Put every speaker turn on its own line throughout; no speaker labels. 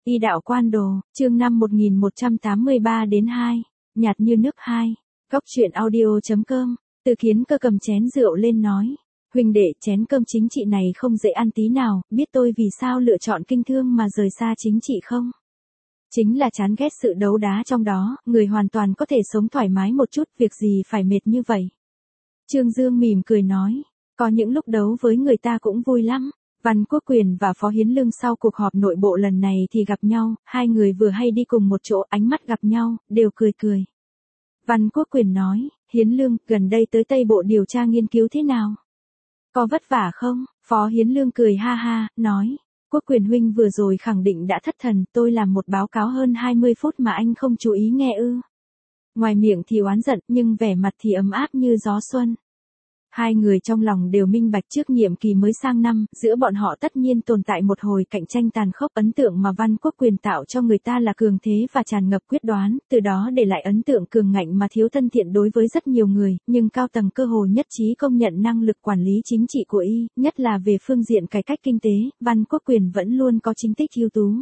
Y đạo quan đồ, chương 5 1183 đến 2, nhạt như nước 2, góc truyện audio.com, Từ Kiến Cơ cầm chén rượu lên nói, huynh đệ chén cơm chính trị này không dễ ăn tí nào, biết tôi vì sao lựa chọn kinh thương mà rời xa chính trị không? Chính là chán ghét sự đấu đá trong đó, người hoàn toàn có thể sống thoải mái một chút, việc gì phải mệt như vậy. Trương Dương mỉm cười nói, có những lúc đấu với người ta cũng vui lắm. Văn Quốc Quyền và Phó Hiến Lương sau cuộc họp nội bộ lần này thì gặp nhau, hai người vừa hay đi cùng một chỗ, ánh mắt gặp nhau, đều cười cười. Văn Quốc Quyền nói, Hiến Lương, gần đây tới Tây Bộ điều tra nghiên cứu thế nào? Có vất vả không? Phó Hiến Lương cười ha ha, nói, Quốc Quyền huynh vừa rồi khẳng định đã thất thần, tôi làm một báo cáo hơn 20 phút mà anh không chú ý nghe ư. Ngoài miệng thì oán giận nhưng vẻ mặt thì ấm áp như gió xuân. Hai người trong lòng đều minh bạch trước nhiệm kỳ mới sang năm, giữa bọn họ tất nhiên tồn tại một hồi cạnh tranh tàn khốc. Ấn tượng mà Văn Quốc Quyền tạo cho người ta là cường thế và tràn ngập quyết đoán, từ đó để lại ấn tượng cường ngạnh mà thiếu thân thiện đối với rất nhiều người, nhưng cao tầng cơ hồ nhất trí công nhận năng lực quản lý chính trị của y, nhất là về phương diện cải cách kinh tế, Văn Quốc Quyền vẫn luôn có chính tích ưu tú.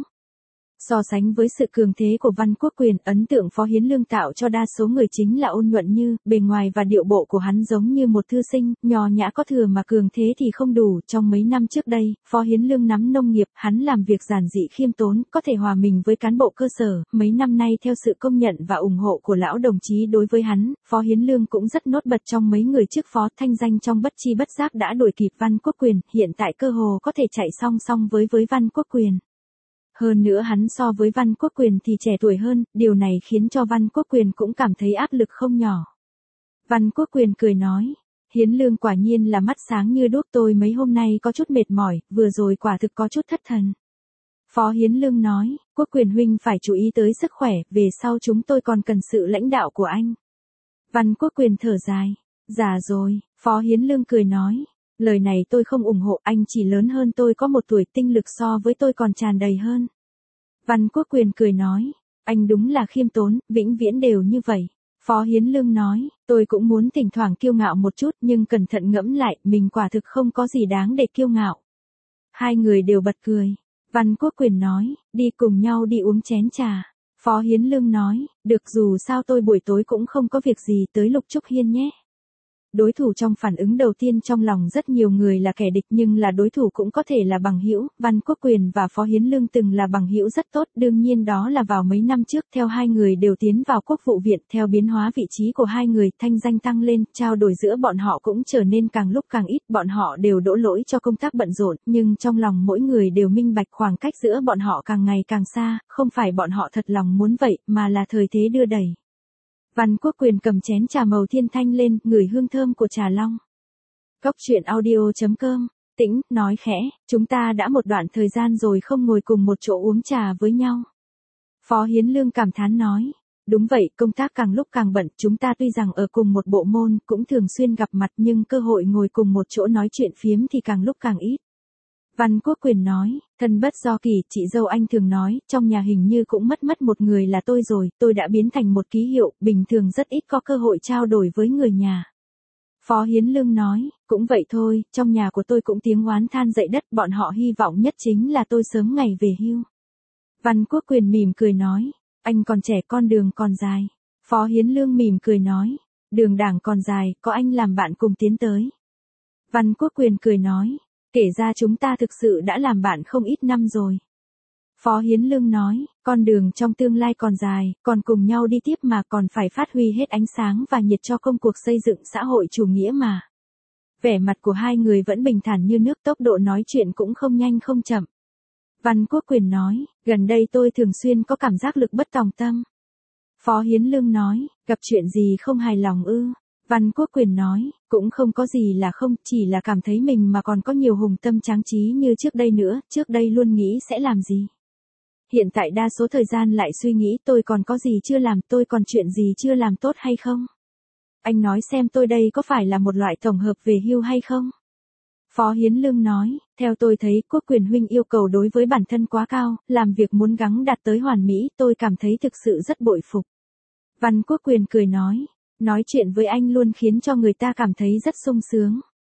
So sánh với sự cường thế của Văn Quốc Quyền, ấn tượng Phó Hiến Lương tạo cho đa số người chính là ôn nhuận như, bề ngoài và điệu bộ của hắn giống như một thư sinh, nho nhã có thừa mà cường thế thì không đủ. Trong mấy năm trước đây, Phó Hiến Lương nắm nông nghiệp, hắn làm việc giản dị khiêm tốn, có thể hòa mình với cán bộ cơ sở. Mấy năm nay theo sự công nhận và ủng hộ của lão đồng chí đối với hắn, Phó Hiến Lương cũng rất nốt bật trong mấy người trước phó, thanh danh trong bất chi bất giác đã đuổi kịp Văn Quốc Quyền, hiện tại cơ hồ có thể chạy song song với Văn Quốc Quyền. Hơn nữa hắn so với Văn Quốc Quyền thì trẻ tuổi hơn, điều này khiến cho Văn Quốc Quyền cũng cảm thấy áp lực không nhỏ. Văn Quốc Quyền cười nói, Hiến Lương quả nhiên là mắt sáng như đuốc, tôi mấy hôm nay có chút mệt mỏi, vừa rồi quả thực có chút thất thần. Phó Hiến Lương nói, Quốc Quyền huynh phải chú ý tới sức khỏe, về sau chúng tôi còn cần sự lãnh đạo của anh. Văn Quốc Quyền thở dài, già rồi, Phó Hiến Lương cười nói. Lời này tôi không ủng hộ, anh chỉ lớn hơn tôi có một tuổi, tinh lực so với tôi còn tràn đầy hơn. Văn Quốc Quyền cười nói, anh đúng là khiêm tốn, vĩnh viễn đều như vậy. Phó Hiến Lương nói, tôi cũng muốn thỉnh thoảng kiêu ngạo một chút nhưng cẩn thận ngẫm lại, mình quả thực không có gì đáng để kiêu ngạo. Hai người đều bật cười. Văn Quốc Quyền nói, đi cùng nhau đi uống chén trà. Phó Hiến Lương nói, được, dù sao tôi buổi tối cũng không có việc gì, tới Lục Trúc Hiên nhé. Đối thủ trong phản ứng đầu tiên trong lòng rất nhiều người là kẻ địch nhưng là đối thủ cũng có thể là bằng hữu. Văn Quốc Quyền và Phó Hiến Lương từng là bằng hữu rất tốt, đương nhiên đó là vào mấy năm trước. Theo hai người đều tiến vào Quốc vụ viện, theo biến hóa vị trí của hai người, thanh danh tăng lên, trao đổi giữa bọn họ cũng trở nên càng lúc càng ít. Bọn họ đều đổ lỗi cho công tác bận rộn, nhưng trong lòng mỗi người đều minh bạch khoảng cách giữa bọn họ càng ngày càng xa, không phải bọn họ thật lòng muốn vậy, mà là thời thế đưa đẩy. Văn Quốc Quyền cầm chén trà màu thiên thanh lên, ngửi hương thơm của trà long. Góc truyện audio.com, Tĩnh, nói khẽ, chúng ta đã một đoạn thời gian rồi không ngồi cùng một chỗ uống trà với nhau. Phó Hiến Lương cảm thán nói, đúng vậy, công tác càng lúc càng bận, chúng ta tuy rằng ở cùng một bộ môn, cũng thường xuyên gặp mặt nhưng cơ hội ngồi cùng một chỗ nói chuyện phiếm thì càng lúc càng ít. Văn Quốc Quyền nói, thân bất do kỳ, chị dâu anh thường nói, trong nhà hình như cũng mất một người là tôi rồi, tôi đã biến thành một ký hiệu, bình thường rất ít có cơ hội trao đổi với người nhà. Phó Hiến Lương nói, cũng vậy thôi, trong nhà của tôi cũng tiếng oán than dậy đất, bọn họ hy vọng nhất chính là tôi sớm ngày về hưu. Văn Quốc Quyền mỉm cười nói, anh còn trẻ, con đường còn dài. Phó Hiến Lương mỉm cười nói, đường đảng còn dài, có anh làm bạn cùng tiến tới. Văn Quốc Quyền cười nói, kể ra chúng ta thực sự đã làm bạn không ít năm rồi. Phó Hiến Lương nói, con đường trong tương lai còn dài, còn cùng nhau đi tiếp mà, còn phải phát huy hết ánh sáng và nhiệt cho công cuộc xây dựng xã hội chủ nghĩa mà. Vẻ mặt của hai người vẫn bình thản như nước, tốc độ nói chuyện cũng không nhanh không chậm. Văn Quốc Quyền nói, gần đây tôi thường xuyên có cảm giác lực bất tòng tâm. Phó Hiến Lương nói, gặp chuyện gì không hài lòng ư? Văn Quốc Quyền nói, cũng không có gì là không, chỉ là cảm thấy mình mà còn có nhiều hùng tâm tráng trí như trước đây nữa, trước đây luôn nghĩ sẽ làm gì. Hiện tại đa số thời gian lại suy nghĩ tôi còn có gì chưa làm, tôi còn chuyện gì chưa làm tốt hay không. Anh nói xem tôi đây có phải là một loại tổng hợp về hưu hay không? Phó Hiến Lương nói, theo tôi thấy Quốc Quyền huynh yêu cầu đối với bản thân quá cao, làm việc muốn gắng đạt tới hoàn mỹ, tôi cảm thấy thực sự rất bội phục. Văn Quốc Quyền cười nói chuyện với anh luôn khiến cho người ta cảm thấy rất sung sướng.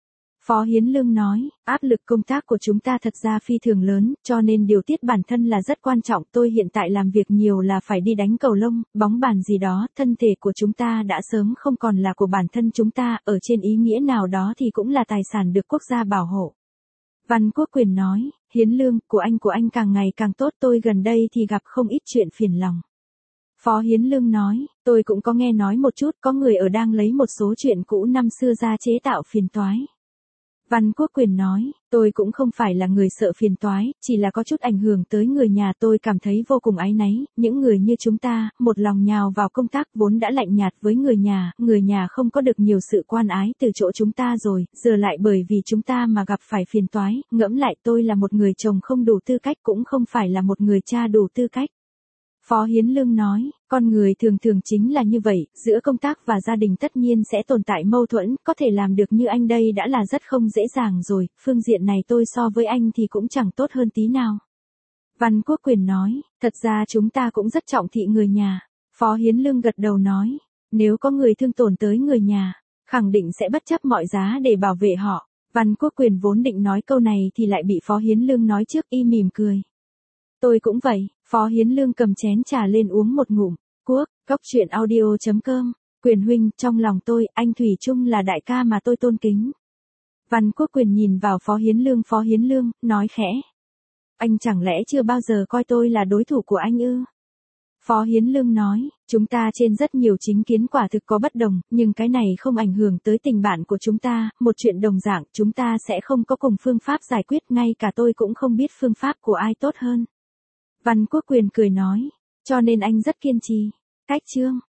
Phó Hiến Lương nói, áp lực công tác của chúng ta thật ra phi thường lớn, cho nên điều tiết bản thân là rất quan trọng. Tôi hiện tại làm việc nhiều là phải đi đánh cầu lông, bóng bàn gì đó, thân thể của chúng ta đã sớm không còn là của bản thân chúng ta, ở trên ý nghĩa nào đó thì cũng là tài sản được quốc gia bảo hộ. Văn Quốc Quyền nói, Hiến Lương, của anh càng ngày càng tốt, tôi gần đây thì gặp không ít chuyện phiền lòng. Phó Hiến Lương nói, tôi cũng có nghe nói một chút, có người ở đang lấy một số chuyện cũ năm xưa ra chế tạo phiền toái. Văn Quốc Quyền nói, tôi cũng không phải là người sợ phiền toái, chỉ là có chút ảnh hưởng tới người nhà, tôi cảm thấy vô cùng áy náy, những người như chúng ta, một lòng nhào vào công tác vốn đã lạnh nhạt với người nhà không có được nhiều sự quan ái từ chỗ chúng ta rồi, giờ lại bởi vì chúng ta mà gặp phải phiền toái, ngẫm lại tôi là một người chồng không đủ tư cách cũng không phải là một người cha đủ tư cách. Phó Hiến Lương nói, con người thường chính là như vậy, giữa công tác và gia đình tất nhiên sẽ tồn tại mâu thuẫn, có thể làm được như anh đây đã là rất không dễ dàng rồi, phương diện này tôi so với anh thì cũng chẳng tốt hơn tí nào. Văn Quốc Quyền nói, thật ra chúng ta cũng rất trọng thị người nhà. Phó Hiến Lương gật đầu nói, nếu có người thương tổn tới người nhà, khẳng định sẽ bất chấp mọi giá để bảo vệ họ. Văn Quốc Quyền vốn định nói câu này thì lại bị Phó Hiến Lương nói trước, y mỉm cười. Tôi cũng vậy, Phó Hiến Lương cầm chén trà lên uống một ngụm. Quốc, goctruyện.audio.com, Quyền huynh, trong lòng tôi, anh thủy chung là đại ca mà tôi tôn kính. Văn Quốc Quyền nhìn vào Phó Hiến Lương, nói khẽ. Anh chẳng lẽ chưa bao giờ coi tôi là đối thủ của anh ư? Phó Hiến Lương nói, chúng ta trên rất nhiều chính kiến quả thực có bất đồng, nhưng cái này không ảnh hưởng tới tình bạn của chúng ta, một chuyện đồng dạng, chúng ta sẽ không có cùng phương pháp giải quyết, ngay cả tôi cũng không biết phương pháp của ai tốt hơn. Văn Quốc Quyền cười nói, cho nên anh rất kiên trì. Cách chương